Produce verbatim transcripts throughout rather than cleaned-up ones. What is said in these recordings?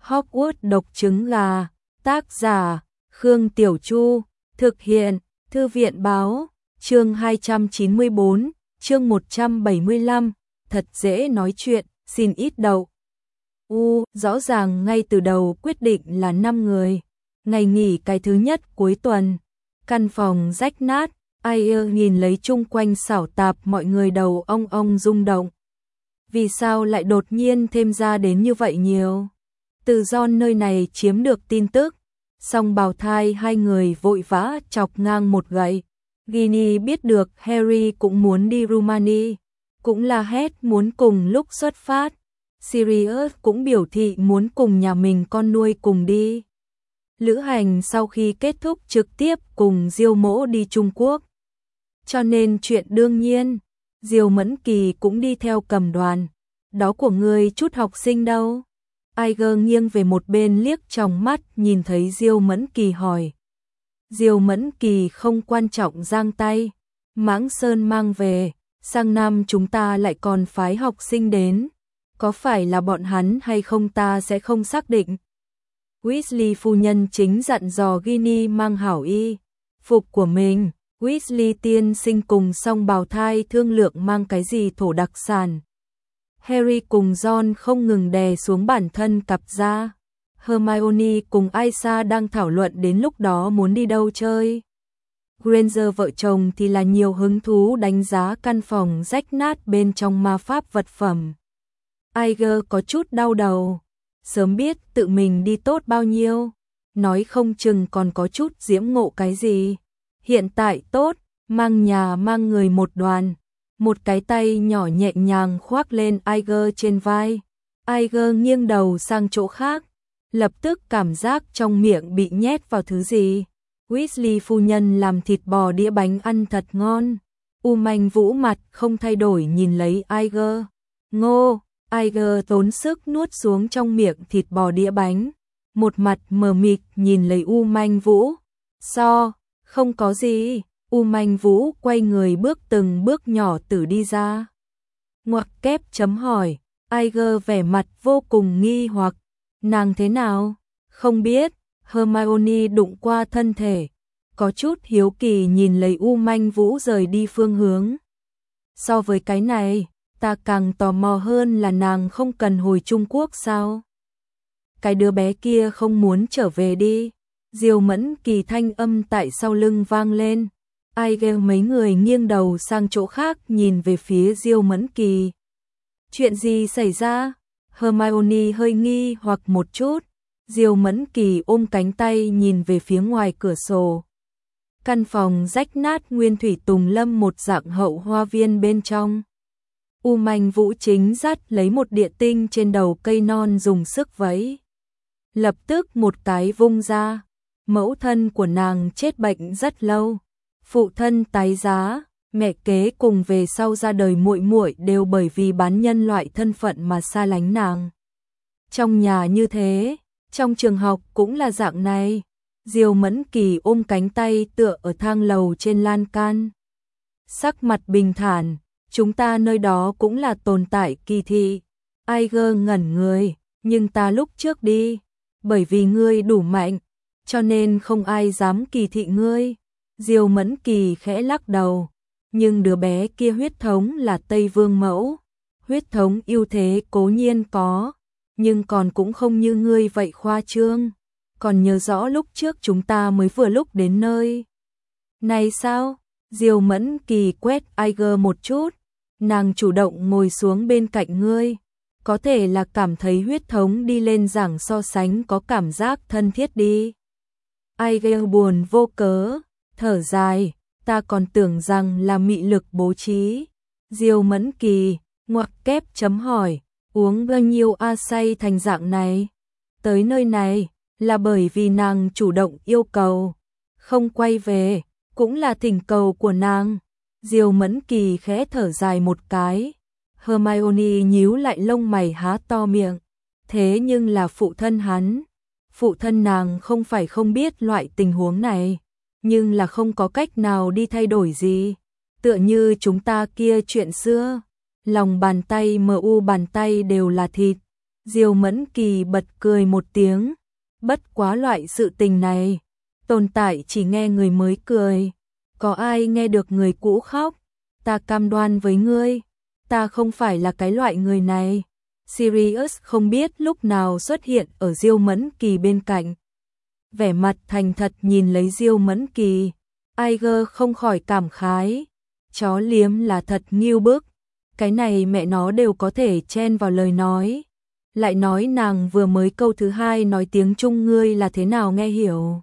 Hogwarts độc trứng gà, tác giả, Khương Tiểu Chu, thực hiện, Thư viện báo, chương hai trăm chín mươi tư, chương một trăm bảy mươi lăm, thật dễ nói chuyện, xin ít đậu. U, rõ ràng ngay từ đầu quyết định là năm người. Ngày nghỉ cái thứ nhất cuối tuần, căn phòng rách nát, ai ơ nhìn lấy chung quanh xảo tạp, mọi người đầu ong ong rung động. Vì sao lại đột nhiên thêm ra đến như vậy nhiều? Từ Ron nơi này chiếm được tin tức, song bào thai hai người vội vã chọc ngang một gậy. Ginny biết được Harry cũng muốn đi Rumani, cũng là hét muốn cùng lúc xuất phát. Sirius cũng biểu thị muốn cùng nhà mình con nuôi cùng đi. Lữ hành sau khi kết thúc trực tiếp cùng Diêu Mỗ đi Trung Quốc. Cho nên chuyện đương nhiên, Diêu Mẫn Kỳ cũng đi theo cầm đoàn. Đó của ngươi chút học sinh đâu? Iger nghiêng về một bên liếc trong mắt, nhìn thấy Diêu Mẫn Kỳ hỏi. Diêu Mẫn Kỳ không quan trọng giang tay. Mãng Sơn mang về, sang năm chúng ta lại còn phái học sinh đến. Có phải là bọn hắn hay không ta sẽ không xác định. Weasley phu nhân chính dặn dò Ginny mang hảo y phục của mình. Weasley tiên sinh cùng song bào thai thương lượng mang cái gì thổ đặc sản. Harry cùng Ron không ngừng đè xuống bản thân cặp ra. Hermione cùng Aisha đang thảo luận đến lúc đó muốn đi đâu chơi. Granger vợ chồng thì là nhiều hứng thú đánh giá căn phòng rách nát bên trong ma pháp vật phẩm. Iger có chút đau đầu. Sớm biết tự mình đi tốt bao nhiêu, nói không chừng còn có chút diễm ngộ cái gì. Hiện tại tốt, mang nhà mang người một đoàn. Một cái tay nhỏ nhẹ nhàng khoác lên Iger trên vai. Iger nghiêng đầu sang chỗ khác, lập tức cảm giác trong miệng bị nhét vào thứ gì. Weasley phu nhân làm thịt bò đĩa bánh ăn thật ngon. U Manh Vũ mặt không thay đổi nhìn lấy Iger. Ngô, Iger tốn sức nuốt xuống trong miệng thịt bò đĩa bánh. Một mặt mờ mịt nhìn lấy U Manh Vũ. So, không có gì. U Manh Vũ quay người bước từng bước nhỏ tử đi ra. Ngoặc kép chấm hỏi. Iger vẻ mặt vô cùng nghi hoặc. Nàng thế nào? Không biết. Hermione đụng qua thân thể, có chút hiếu kỳ nhìn lấy U Manh Vũ rời đi phương hướng. So với cái này, ta càng tò mò hơn là nàng không cần hồi Trung Quốc sao? Cái đứa bé kia không muốn trở về đi. Diêu Mẫn Kỳ thanh âm tại sau lưng vang lên. Ai ghê mấy người nghiêng đầu sang chỗ khác nhìn về phía Diêu Mẫn Kỳ. Chuyện gì xảy ra? Hermione hơi nghi hoặc một chút. Diêu Mẫn Kỳ ôm cánh tay nhìn về phía ngoài cửa sổ. Căn phòng rách nát nguyên thủy tùng lâm một dạng hậu hoa viên bên trong. U Manh Vũ chính dắt lấy một địa tinh trên đầu cây non dùng sức vẫy. Lập tức một cái vung ra. Mẫu thân của nàng chết bệnh rất lâu. Phụ thân tái giá, mẹ kế cùng về sau ra đời muội muội đều bởi vì bán nhân loại thân phận mà xa lánh nàng. Trong nhà như thế, trong trường học cũng là dạng này. Diêu Mẫn Kỳ ôm cánh tay tựa ở thang lầu trên lan can. Sắc mặt bình thản, chúng ta nơi đó cũng là tồn tại kỳ thị. Iger ngẩn người, nhưng ta lúc trước đi, bởi vì ngươi đủ mạnh, cho nên không ai dám kỳ thị ngươi. Diêu Mẫn Kỳ khẽ lắc đầu, nhưng đứa bé kia huyết thống là Tây Vương mẫu. Huyết thống ưu thế cố nhiên có, nhưng còn cũng không như ngươi vậy khoa trương. Còn nhớ rõ lúc trước chúng ta mới vừa lúc đến nơi này sao? Diêu Mẫn Kỳ quét Iger một chút, nàng chủ động ngồi xuống bên cạnh ngươi. Có thể là cảm thấy huyết thống đi lên giảng so sánh có cảm giác thân thiết đi. Iger buồn vô cớ, thở dài, ta còn tưởng rằng là mị lực bố trí. Diêu Mẫn Kỳ, ngoặc kép chấm hỏi, uống bao nhiêu a say thành dạng này? Tới nơi này, là bởi vì nàng chủ động yêu cầu, không quay về, cũng là thỉnh cầu của nàng. Diêu Mẫn Kỳ khẽ thở dài một cái. Hermione nhíu lại lông mày há to miệng. Thế nhưng là phụ thân hắn. Phụ thân nàng không phải không biết loại tình huống này, nhưng là không có cách nào đi thay đổi gì. Tựa như chúng ta kia chuyện xưa, lòng bàn tay mu bàn tay đều là thịt. Diêu Mẫn Kỳ bật cười một tiếng, bất quá loại sự tình này, tồn tại chỉ nghe người mới cười, có ai nghe được người cũ khóc, ta cam đoan với ngươi, ta không phải là cái loại người này. Sirius không biết lúc nào xuất hiện ở Diêu Mẫn Kỳ bên cạnh. Vẻ mặt thành thật nhìn lấy Diêu Mẫn Kỳ, Aiger không khỏi cảm khái, chó liếm là thật nghiêu bức, cái này mẹ nó đều có thể chen vào lời nói. Lại nói nàng vừa mới câu thứ hai nói tiếng Trung ngươi là thế nào nghe hiểu.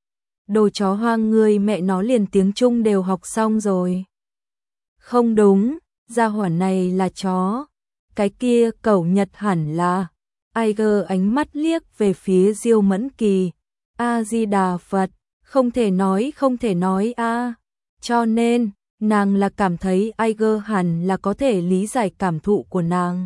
Đồ chó hoang ngươi mẹ nó liền tiếng Trung đều học xong rồi. Không đúng, gia hỏa này là chó. Cái kia cẩu Nhật hẳn là. Aiger ánh mắt liếc về phía Diêu Mẫn Kỳ. A-di-đà Phật, không thể nói không thể nói a. Cho nên, nàng là cảm thấy Aiger hẳn là có thể lý giải cảm thụ của nàng.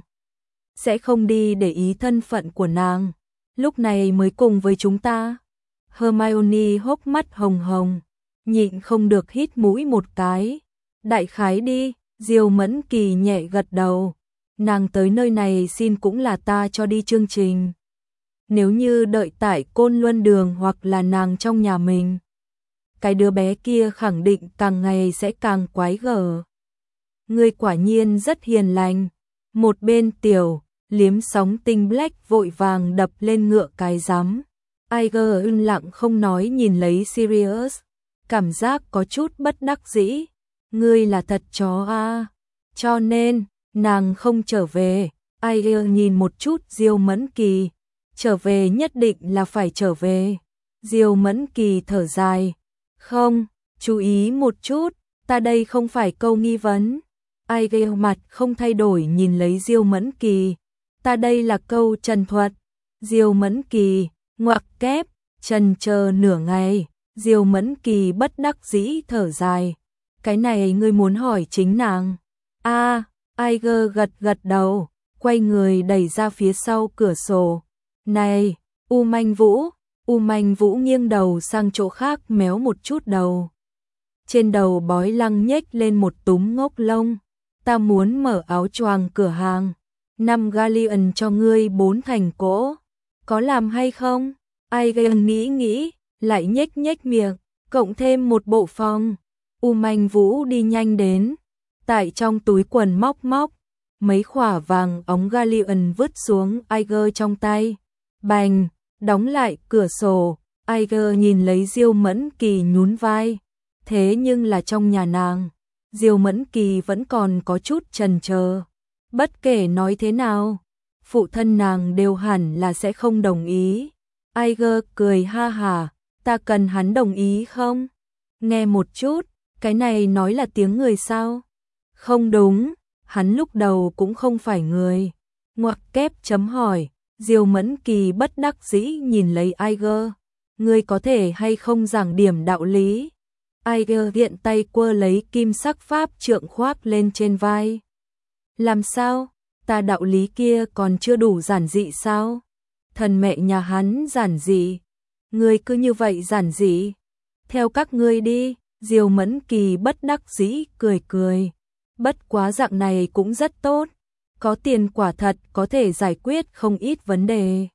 Sẽ không đi để ý thân phận của nàng. Lúc này mới cùng với chúng ta. Hermione hốc mắt hồng hồng, nhịn không được hít mũi một cái. Đại khái đi, Diêu Mẫn Kỳ nhẹ gật đầu. Nàng tới nơi này xin cũng là ta cho đi chương trình. Nếu như đợi tại Côn Luân Đường hoặc là nàng trong nhà mình, cái đứa bé kia khẳng định càng ngày sẽ càng quái gở. Ngươi quả nhiên rất hiền lành. Một bên tiểu, liếm sóng tinh Black vội vàng đập lên ngựa cái rắm. Aiger im lặng không nói nhìn lấy Sirius, cảm giác có chút bất đắc dĩ. Ngươi là thật chó a, cho nên nàng không trở về. Aiger nhìn một chút Diêu Mẫn Kỳ, trở về nhất định là phải trở về. Diêu Mẫn Kỳ thở dài, không, chú ý một chút, ta đây không phải câu nghi vấn. Aiger mặt không thay đổi nhìn lấy Diêu Mẫn Kỳ, ta đây là câu trần thuật. Diêu Mẫn Kỳ ngoặc kép, trần chờ nửa ngày, Diêu Mẫn Kỳ bất đắc dĩ thở dài. Cái này ngươi muốn hỏi chính nàng. A, à, Aiger gật gật đầu, quay người đẩy ra phía sau cửa sổ. Này, U Manh Vũ, U Manh Vũ nghiêng đầu sang chỗ khác méo một chút đầu. Trên đầu bói lăng nhếch lên một túm ngốc lông. Ta muốn mở áo choàng cửa hàng. Năm galleon cho ngươi bốn thành cỗ. Có làm hay không? Aiger nghĩ nghĩ, lại nhếch nhếch miệng, cộng thêm một bộ phòng. U Manh Vũ đi nhanh đến, tại trong túi quần móc móc, mấy khỏa vàng óng galleon vứt xuống Aiger trong tay. Bành, đóng lại cửa sổ, Aiger nhìn lấy Diêu Mẫn Kỳ nhún vai. Thế nhưng là trong nhà nàng, Diêu Mẫn Kỳ vẫn còn có chút chần chờ. Bất kể nói thế nào, phụ thân nàng đều hẳn là sẽ không đồng ý. Aiger cười ha hà, ta cần hắn đồng ý không? Nghe một chút, cái này nói là tiếng người sao? Không đúng, hắn lúc đầu cũng không phải người. Ngoặc kép chấm hỏi, Diêu Mẫn Kỳ bất đắc dĩ nhìn lấy Aiger. Ngươi có thể hay không giảng điểm đạo lý? Aiger viện tay quơ lấy kim sắc pháp trượng khoác lên trên vai. Làm sao? Ta đạo lý kia còn chưa đủ giản dị sao? Thần mẹ nhà hắn giản dị. Ngươi cứ như vậy giản dị. Theo các ngươi đi. Diêu Mẫn Kỳ bất đắc dĩ cười cười. Bất quá dạng này cũng rất tốt. Có tiền quả thật có thể giải quyết không ít vấn đề.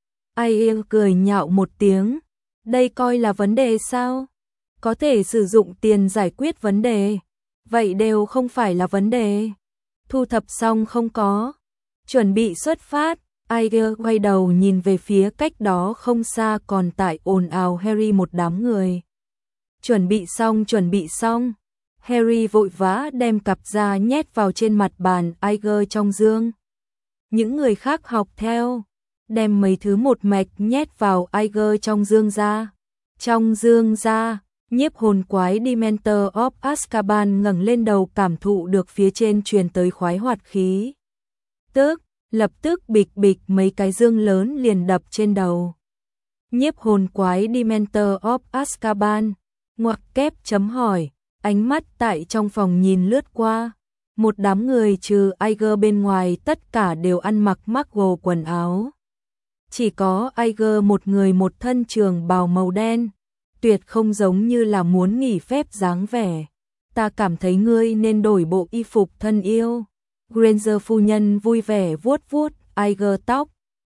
Aiger cười nhạo một tiếng. Đây coi là vấn đề sao? Có thể sử dụng tiền giải quyết vấn đề. Vậy đều không phải là vấn đề. Thu thập xong không có. Chuẩn bị xuất phát. Aiger quay đầu nhìn về phía cách đó không xa còn tại ồn ào Harry một đám người. Chuẩn bị xong, chuẩn bị xong. Harry vội vã đem cặp ra nhét vào trên mặt bàn Aiger trong dương. Những người khác học theo, đem mấy thứ một mạch nhét vào Aiger trong dương ra. Trong dương ra, nhiếp hồn quái Dementor of Azkaban ngẩng lên đầu cảm thụ được phía trên truyền tới khoái hoạt khí. Tức, lập tức bịch bịch mấy cái dương lớn liền đập trên đầu. Nhiếp hồn quái Dementor of Azkaban, ngoặc kép chấm hỏi, ánh mắt tại trong phòng nhìn lướt qua. Một đám người trừ Aiger bên ngoài tất cả đều ăn mặc Muggle quần áo. Chỉ có Aiger một người một thân trường bào màu đen, tuyệt không giống như là muốn nghỉ phép dáng vẻ. Ta cảm thấy ngươi nên đổi bộ y phục thân yêu. Granger phu nhân vui vẻ vuốt vuốt Aiger tóc,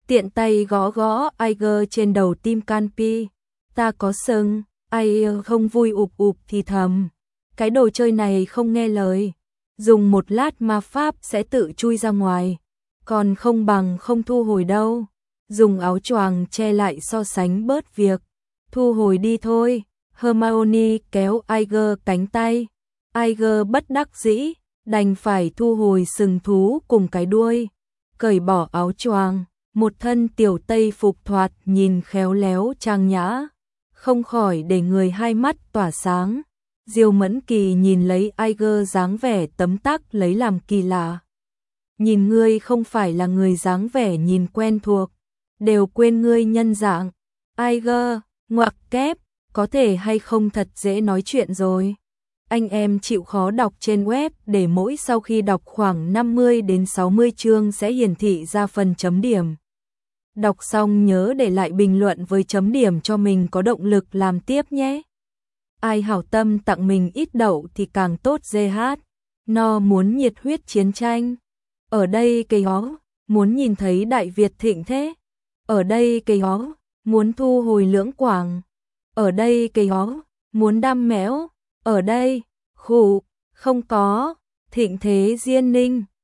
tiện tay gõ gõ Aiger trên đầu tim Canpi. Ta có sừng, Aiger không vui ụp ụp thì thầm. Cái đồ chơi này không nghe lời. Dùng một lát ma pháp sẽ tự chui ra ngoài. Còn không bằng không thu hồi đâu. Dùng áo choàng che lại so sánh bớt việc. Thu hồi đi thôi. Hermione kéo Aiger cánh tay. Aiger bất đắc dĩ, đành phải thu hồi sừng thú cùng cái đuôi. Cởi bỏ áo choàng, một thân tiểu tây phục thoạt nhìn khéo léo trang nhã. Không khỏi để người hai mắt tỏa sáng. Diêu Mẫn Kỳ nhìn lấy Aiger dáng vẻ tấm tắc lấy làm kỳ lạ. Nhìn ngươi không phải là người dáng vẻ nhìn quen thuộc, đều quên ngươi nhân dạng. Aiger, ngoặc kép, có thể hay không thật dễ nói chuyện rồi. Anh em chịu khó đọc trên web để mỗi sau khi đọc khoảng năm mươi đến sáu mươi chương sẽ hiển thị ra phần chấm điểm. Đọc xong nhớ để lại bình luận với chấm điểm cho mình có động lực làm tiếp nhé. Ai hảo tâm tặng mình ít đậu thì càng tốt dê hát. No muốn nhiệt huyết chiến tranh. Ở đây cây hó, muốn nhìn thấy Đại Việt thịnh thế. Ở đây cây hó, muốn thu hồi Lưỡng Quảng. Ở đây cây hó, muốn đam mẽo. Ở đây, khủ, không có, thịnh thế Diên Ninh.